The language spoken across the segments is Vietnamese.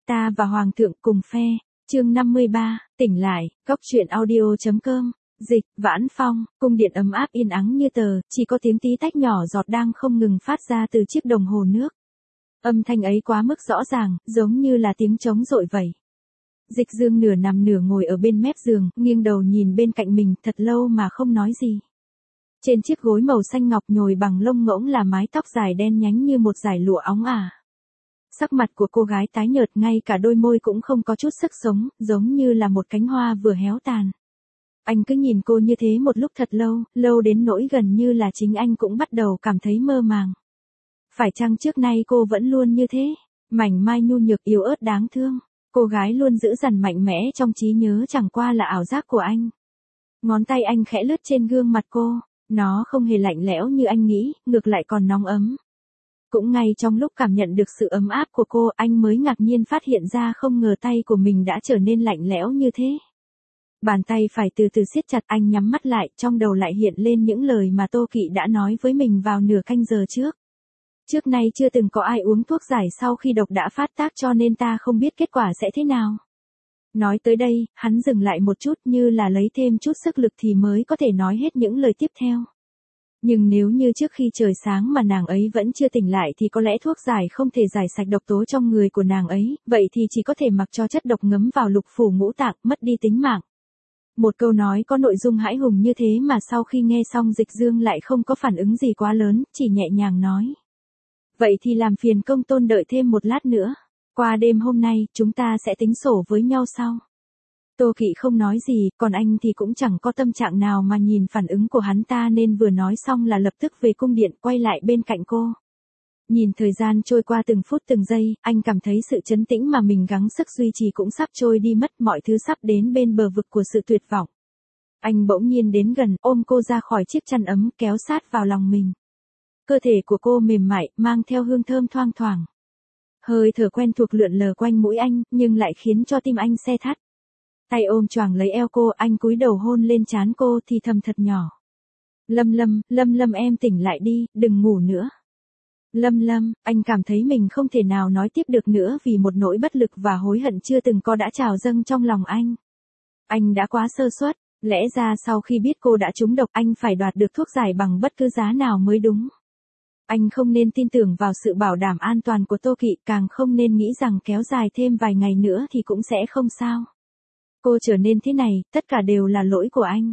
Ta và Hoàng thượng cùng phe. Chương 53, tỉnh lại, Góc truyện audio.com. Dịch, Vãn Phong, cung điện ấm áp yên ắng như tờ, chỉ có tiếng tí tách nhỏ giọt đang không ngừng phát ra từ chiếc đồng hồ nước. Âm thanh ấy quá mức rõ ràng, giống như là tiếng trống dội vậy. Dịch Dương nửa nằm nửa ngồi ở bên mép giường, nghiêng đầu nhìn bên cạnh mình thật lâu mà không nói gì. Trên chiếc gối màu xanh ngọc nhồi bằng lông ngỗng là mái tóc dài đen nhánh như một dải lụa óng ả. Sắc mặt của cô gái tái nhợt, ngay cả đôi môi cũng không có chút sức sống, giống như là một cánh hoa vừa héo tàn. Anh cứ nhìn cô như thế một lúc thật lâu, lâu đến nỗi gần như là chính anh cũng bắt đầu cảm thấy mơ màng. Phải chăng trước nay cô vẫn luôn như thế, mảnh mai nhu nhược yếu ớt đáng thương. Cô gái luôn giữ dằn mạnh mẽ trong trí nhớ chẳng qua là ảo giác của anh. Ngón tay anh khẽ lướt trên gương mặt cô, nó không hề lạnh lẽo như anh nghĩ, ngược lại còn nóng ấm. Cũng ngay trong lúc cảm nhận được sự ấm áp của cô, anh mới ngạc nhiên phát hiện ra không ngờ tay của mình đã trở nên lạnh lẽo như thế. Bàn tay phải từ từ siết chặt, anh nhắm mắt lại, trong đầu lại hiện lên những lời mà Tô Kỵ đã nói với mình vào nửa canh giờ trước. Trước nay chưa từng có ai uống thuốc giải sau khi độc đã phát tác, cho nên ta không biết kết quả sẽ thế nào. Nói tới đây, hắn dừng lại một chút như là lấy thêm chút sức lực thì mới có thể nói hết những lời tiếp theo. Nhưng nếu như trước khi trời sáng mà nàng ấy vẫn chưa tỉnh lại thì có lẽ thuốc giải không thể giải sạch độc tố trong người của nàng ấy, vậy thì chỉ có thể mặc cho chất độc ngấm vào lục phủ ngũ tạng, mất đi tính mạng. Một câu nói có nội dung hãi hùng như thế mà sau khi nghe xong Dịch Dương lại không có phản ứng gì quá lớn, chỉ nhẹ nhàng nói. Vậy thì làm phiền công tôn đợi thêm một lát nữa. Qua đêm hôm nay, chúng ta sẽ tính sổ với nhau sau. Tô Kỵ không nói gì, còn anh thì cũng chẳng có tâm trạng nào mà nhìn phản ứng của hắn ta nên vừa nói xong là lập tức về cung điện quay lại bên cạnh cô. Nhìn thời gian trôi qua từng phút từng giây, anh cảm thấy sự trấn tĩnh mà mình gắng sức duy trì cũng sắp trôi đi mất, mọi thứ sắp đến bên bờ vực của sự tuyệt vọng. Anh bỗng nhiên đến gần, ôm cô ra khỏi chiếc chăn ấm, kéo sát vào lòng mình. Cơ thể của cô mềm mại, mang theo hương thơm thoang thoảng. Hơi thở quen thuộc lượn lờ quanh mũi anh, nhưng lại khiến cho tim anh se thắt. Tay ôm choàng lấy eo cô, anh cúi đầu hôn lên trán cô thì thầm thật nhỏ. Lâm em tỉnh lại đi, đừng ngủ nữa. Lâm, anh cảm thấy mình không thể nào nói tiếp được nữa vì một nỗi bất lực và hối hận chưa từng có đã trào dâng trong lòng anh. Anh đã quá sơ suất, lẽ ra sau khi biết cô đã trúng độc anh phải đoạt được thuốc giải bằng bất cứ giá nào mới đúng. Anh không nên tin tưởng vào sự bảo đảm an toàn của Tô Kỵ, càng không nên nghĩ rằng kéo dài thêm vài ngày nữa thì cũng sẽ không sao. Cô trở nên thế này, tất cả đều là lỗi của anh.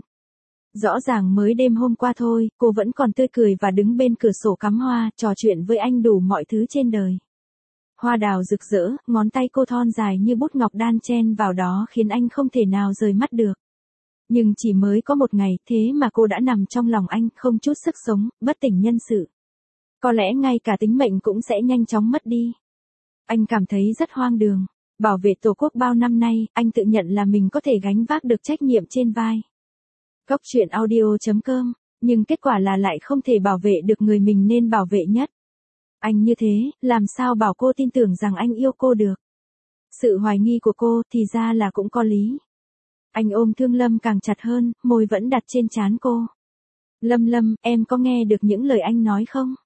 Rõ ràng mới đêm hôm qua thôi, cô vẫn còn tươi cười và đứng bên cửa sổ cắm hoa, trò chuyện với anh đủ mọi thứ trên đời. Hoa đào rực rỡ, ngón tay cô thon dài như bút ngọc đan chen vào đó khiến anh không thể nào rời mắt được. Nhưng chỉ mới có một ngày, thế mà cô đã nằm trong lòng anh, không chút sức sống, bất tỉnh nhân sự. Có lẽ ngay cả tính mệnh cũng sẽ nhanh chóng mất đi. Anh cảm thấy rất hoang đường. Bảo vệ Tổ quốc bao năm nay, anh tự nhận là mình có thể gánh vác được trách nhiệm trên vai. Góc truyện audio.com, nhưng kết quả là lại không thể bảo vệ được người mình nên bảo vệ nhất. Anh như thế, làm sao bảo cô tin tưởng rằng anh yêu cô được? Sự hoài nghi của cô thì ra là cũng có lý. Anh ôm Thương Lâm càng chặt hơn, môi vẫn đặt trên trán cô. Lâm, em có nghe được những lời anh nói không?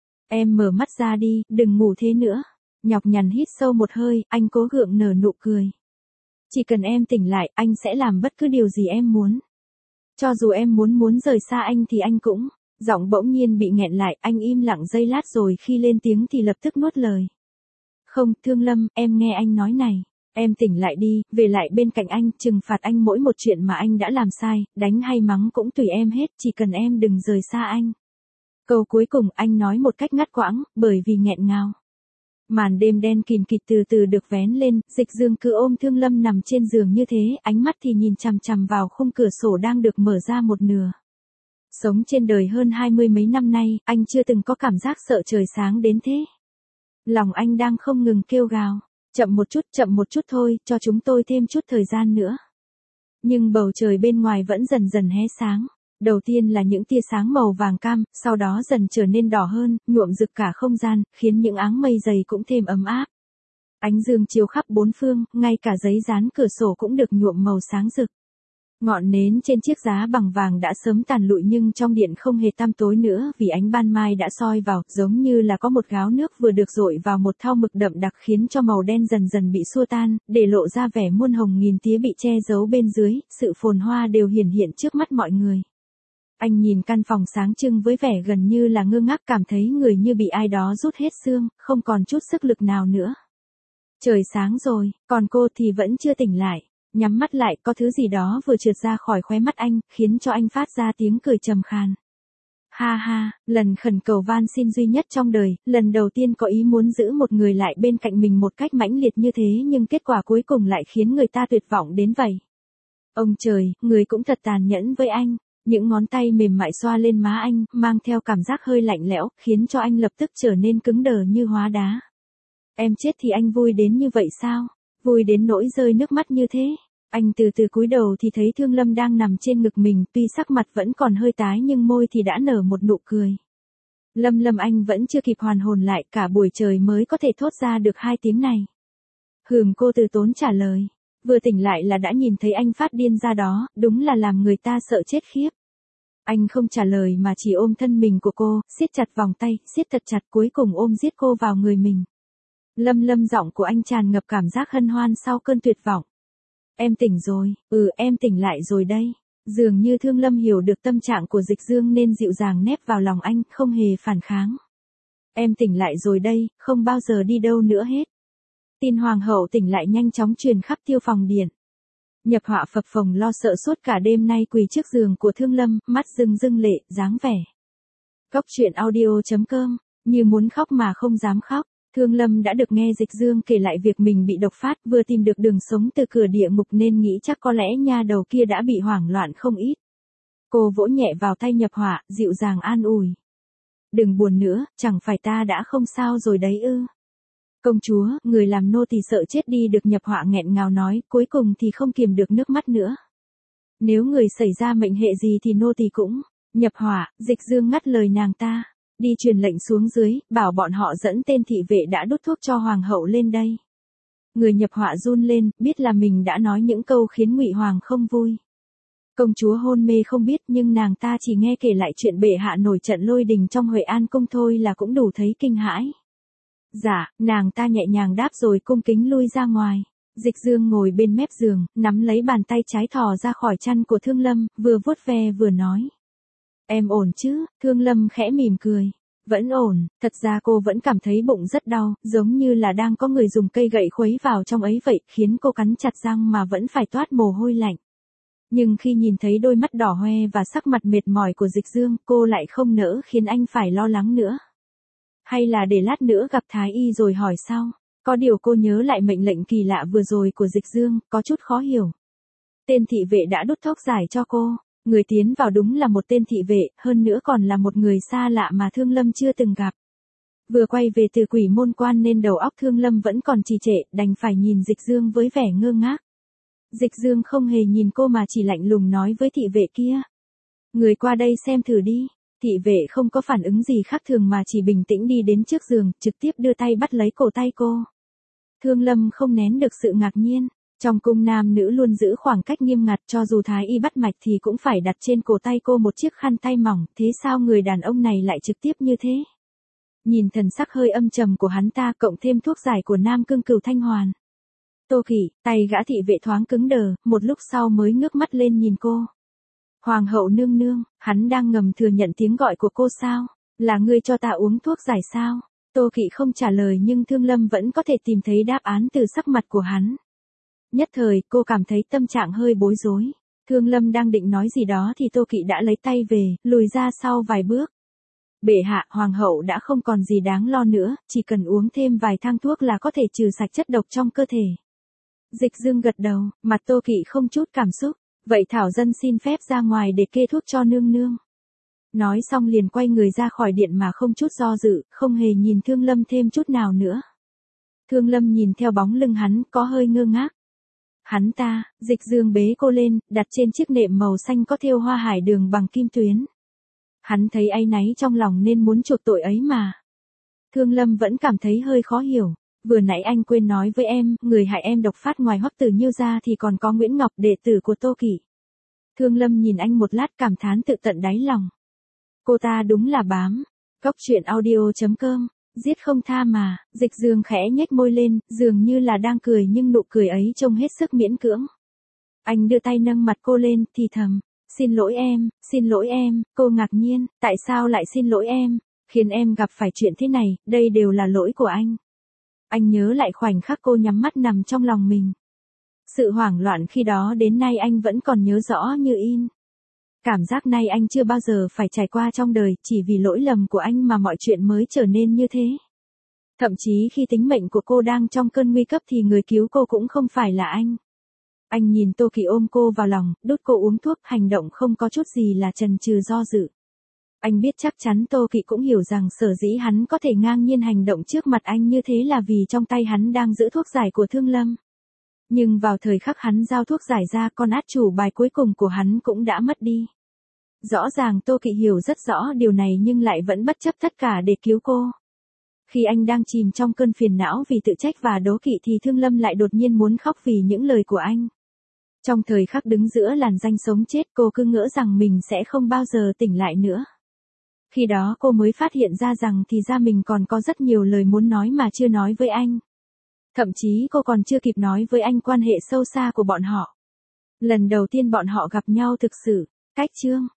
Em mở mắt ra đi, đừng ngủ thế nữa. Nhọc nhằn hít sâu một hơi, anh cố gượng nở nụ cười. Chỉ cần em tỉnh lại, anh sẽ làm bất cứ điều gì em muốn. Cho dù em muốn rời xa anh thì anh cũng. Giọng bỗng nhiên bị nghẹn lại, anh im lặng giây lát rồi khi lên tiếng thì lập tức nuốt lời. Không, Thương Lâm, em nghe anh nói này. Em tỉnh lại đi, về lại bên cạnh anh, trừng phạt anh mỗi một chuyện mà anh đã làm sai, đánh hay mắng cũng tùy em hết, chỉ cần em đừng rời xa anh. Câu cuối cùng anh nói một cách ngắt quãng, bởi vì nghẹn ngào. Màn đêm đen kìm kịt từ từ được vén lên, Dịch Dương cứ ôm Thương Lâm nằm trên giường như thế, ánh mắt thì nhìn chằm chằm vào khung cửa sổ đang được mở ra một nửa. Sống trên đời hơn 20 mấy năm nay, anh chưa từng có cảm giác sợ trời sáng đến thế. Lòng anh đang không ngừng kêu gào, chậm một chút thôi, cho chúng tôi thêm chút thời gian nữa. Nhưng bầu trời bên ngoài vẫn dần dần hé sáng. Đầu tiên là những tia sáng màu vàng cam, sau đó dần trở nên đỏ hơn, nhuộm rực cả không gian, khiến những áng mây dày cũng thêm ấm áp. Ánh dương chiếu khắp bốn phương, ngay cả giấy dán cửa sổ cũng được nhuộm màu sáng rực. Ngọn nến trên chiếc giá bằng vàng đã sớm tàn lụi nhưng trong điện không hề tăm tối nữa vì ánh ban mai đã soi vào, giống như là có một gáo nước vừa được dội vào một thau mực đậm đặc khiến cho màu đen dần dần bị xua tan, để lộ ra vẻ muôn hồng nghìn tía bị che giấu bên dưới, sự phồn hoa đều hiển hiện trước mắt mọi người. Anh nhìn căn phòng sáng trưng với vẻ gần như là ngơ ngác, cảm thấy người như bị ai đó rút hết xương, không còn chút sức lực nào nữa. Trời sáng rồi, còn cô thì vẫn chưa tỉnh lại. Nhắm mắt lại, có thứ gì đó vừa trượt ra khỏi khóe mắt anh, khiến cho anh phát ra tiếng cười trầm khàn. Ha ha, lần khẩn cầu van xin duy nhất trong đời, lần đầu tiên có ý muốn giữ một người lại bên cạnh mình một cách mãnh liệt như thế nhưng kết quả cuối cùng lại khiến người ta tuyệt vọng đến vậy. Ông trời, người cũng thật tàn nhẫn với anh. Những ngón tay mềm mại xoa lên má anh, mang theo cảm giác hơi lạnh lẽo, khiến cho anh lập tức trở nên cứng đờ như hóa đá. Em chết thì anh vui đến như vậy sao? Vui đến nỗi rơi nước mắt như thế. Anh từ từ cúi đầu thì thấy Thương Lâm đang nằm trên ngực mình, tuy sắc mặt vẫn còn hơi tái nhưng môi thì đã nở một nụ cười. Lâm anh vẫn chưa kịp hoàn hồn lại, cả buổi trời mới có thể thốt ra được 2 tiếng này. Cô từ tốn trả lời. Vừa tỉnh lại là đã nhìn thấy anh phát điên ra đó, đúng là làm người ta sợ chết khiếp. Anh không trả lời mà chỉ ôm thân mình của cô, siết chặt vòng tay, siết thật chặt, cuối cùng ôm giết cô vào người mình. Lâm giọng của anh tràn ngập cảm giác hân hoan sau cơn tuyệt vọng. Em tỉnh rồi, em tỉnh lại rồi đây. Dường như Thương Lâm hiểu được tâm trạng của Dịch Dương nên dịu dàng nép vào lòng anh, không hề phản kháng. Em tỉnh lại rồi đây, không bao giờ đi đâu nữa hết. Tin hoàng hậu tỉnh lại nhanh chóng truyền khắp Tiêu Phòng Điện. Nhập Họa phập phồng lo sợ suốt cả đêm nay quỳ trước giường của Thương Lâm, mắt rưng rưng lệ, dáng vẻ. Cốc truyện audio.com, như muốn khóc mà không dám khóc. Thương Lâm đã được nghe Dịch Dương kể lại việc mình bị độc phát, vừa tìm được đường sống từ cửa địa ngục nên nghĩ chắc có lẽ nha đầu kia đã bị hoảng loạn không ít. Cô vỗ nhẹ vào tay Nhập Họa, dịu dàng an ủi. Đừng buồn nữa, chẳng phải ta đã không sao rồi đấy ư. Công chúa, người làm nô tỳ sợ chết đi, được Nhập Họa nghẹn ngào nói, cuối cùng thì không kiềm được nước mắt nữa. Nếu người xảy ra mệnh hệ gì thì nô tỳ cũng. Nhập Họa, Dịch Dương ngắt lời nàng ta. Đi truyền lệnh xuống dưới, bảo bọn họ dẫn tên thị vệ đã đút thuốc cho hoàng hậu lên đây. Người Nhập Họa run lên, biết là mình đã nói những câu khiến Ngụy Hoàng không vui. Công chúa hôn mê không biết nhưng nàng ta chỉ nghe kể lại chuyện bệ hạ nổi trận lôi đình trong Huệ An cung thôi là cũng đủ thấy kinh hãi. Dạ, nàng ta nhẹ nhàng đáp rồi cung kính lui ra ngoài. Dịch Dương ngồi bên mép giường, nắm lấy bàn tay trái thò ra khỏi chăn của Thương Lâm, vừa vuốt ve vừa nói. Em ổn chứ? Thương Lâm khẽ mỉm cười. Vẫn ổn, thật ra cô vẫn cảm thấy bụng rất đau, giống như là đang có người dùng cây gậy khuấy vào trong ấy vậy, khiến cô cắn chặt răng mà vẫn phải toát mồ hôi lạnh. Nhưng khi nhìn thấy đôi mắt đỏ hoe và sắc mặt mệt mỏi của Dịch Dương, cô lại không nỡ khiến anh phải lo lắng nữa. Hay là để lát nữa gặp Thái Y rồi hỏi sau. Có điều cô nhớ lại mệnh lệnh kỳ lạ vừa rồi của Dịch Dương, có chút khó hiểu. Tên thị vệ đã đút thuốc giải cho cô. Người tiến vào đúng là một tên thị vệ, hơn nữa còn là một người xa lạ mà Thương Lâm chưa từng gặp. Vừa quay về từ Quỷ Môn Quan nên đầu óc Thương Lâm vẫn còn trì trệ, đành phải nhìn Dịch Dương với vẻ ngơ ngác. Dịch Dương không hề nhìn cô mà chỉ lạnh lùng nói với thị vệ kia. Người qua đây xem thử đi. Thị vệ không có phản ứng gì khác thường mà chỉ bình tĩnh đi đến trước giường, trực tiếp đưa tay bắt lấy cổ tay cô. Thương Lâm không nén được sự ngạc nhiên. Trong cung nam nữ luôn giữ khoảng cách nghiêm ngặt, cho dù Thái Y bắt mạch thì cũng phải đặt trên cổ tay cô một chiếc khăn tay mỏng, thế sao người đàn ông này lại trực tiếp như thế? Nhìn thần sắc hơi âm trầm của hắn ta cộng thêm thuốc giải của Nam Cương Cửu Thanh Hoàn. Tô Kỷ, tay gã thị vệ thoáng cứng đờ, một lúc sau mới ngước mắt lên nhìn cô. Hoàng hậu nương nương, hắn đang ngầm thừa nhận tiếng gọi của cô sao? Là ngươi cho ta uống thuốc giải sao? Tô Kỷ không trả lời nhưng Thương Lâm vẫn có thể tìm thấy đáp án từ sắc mặt của hắn. Nhất thời, cô cảm thấy tâm trạng hơi bối rối. Thương Lâm đang định nói gì đó thì Tô Kỵ đã lấy tay về, lùi ra sau vài bước. Bệ hạ, hoàng hậu đã không còn gì đáng lo nữa, chỉ cần uống thêm vài thang thuốc là có thể trừ sạch chất độc trong cơ thể. Dịch Dương gật đầu, mặt Tô Kỵ không chút cảm xúc. Vậy Thảo dân xin phép ra ngoài để kê thuốc cho nương nương. Nói xong liền quay người ra khỏi điện mà không chút do dự, không hề nhìn Thương Lâm thêm chút nào nữa. Thương Lâm nhìn theo bóng lưng hắn, có hơi ngơ ngác. Hắn ta, Dịch Dương bế cô lên, đặt trên chiếc nệm màu xanh có thêu hoa hải đường bằng kim tuyến. Hắn thấy áy náy trong lòng nên muốn chuộc tội ấy mà. Thương Lâm vẫn cảm thấy hơi khó hiểu. Vừa nãy anh quên nói với em, người hại em độc phát ngoài Hoắc Tử Nhiêu ra thì còn có Nguyễn Ngọc, đệ tử của Tô Kỷ. Thương Lâm nhìn anh một lát cảm thán tự tận đáy lòng. Cô ta đúng là bám. Cốc truyện audio.com, giết không tha mà, Dịch Dương khẽ nhếch môi lên, dường như là đang cười nhưng nụ cười ấy trông hết sức miễn cưỡng. Anh đưa tay nâng mặt cô lên, thì thầm, xin lỗi em, cô ngạc nhiên, tại sao lại xin lỗi em, khiến em gặp phải chuyện thế này, đây đều là lỗi của anh. Anh nhớ lại khoảnh khắc cô nhắm mắt nằm trong lòng mình. Sự hoảng loạn khi đó đến nay anh vẫn còn nhớ rõ như in. Cảm giác này anh chưa bao giờ phải trải qua trong đời, chỉ vì lỗi lầm của anh mà mọi chuyện mới trở nên như thế. Thậm chí khi tính mệnh của cô đang trong cơn nguy cấp thì người cứu cô cũng không phải là anh. Anh nhìn Tô Kỳ ôm cô vào lòng, đút cô uống thuốc, hành động không có chút gì là chần chừ do dự. Anh biết chắc chắn Tô Kỳ cũng hiểu rằng sở dĩ hắn có thể ngang nhiên hành động trước mặt anh như thế là vì trong tay hắn đang giữ thuốc giải của Thương Lâm. Nhưng vào thời khắc hắn giao thuốc giải ra, con át chủ bài cuối cùng của hắn cũng đã mất đi. Rõ ràng Tô Kỵ hiểu rất rõ điều này nhưng lại vẫn bất chấp tất cả để cứu cô. Khi anh đang chìm trong cơn phiền não vì tự trách và đố kỵ thì Thương Lâm lại đột nhiên muốn khóc vì những lời của anh. Trong thời khắc đứng giữa làn ranh sống chết, cô cứ ngỡ rằng mình sẽ không bao giờ tỉnh lại nữa. Khi đó cô mới phát hiện ra rằng thì ra mình còn có rất nhiều lời muốn nói mà chưa nói với anh. Thậm chí cô còn chưa kịp nói với anh quan hệ sâu xa của bọn họ. Lần đầu tiên bọn họ gặp nhau thực sự. Cách chương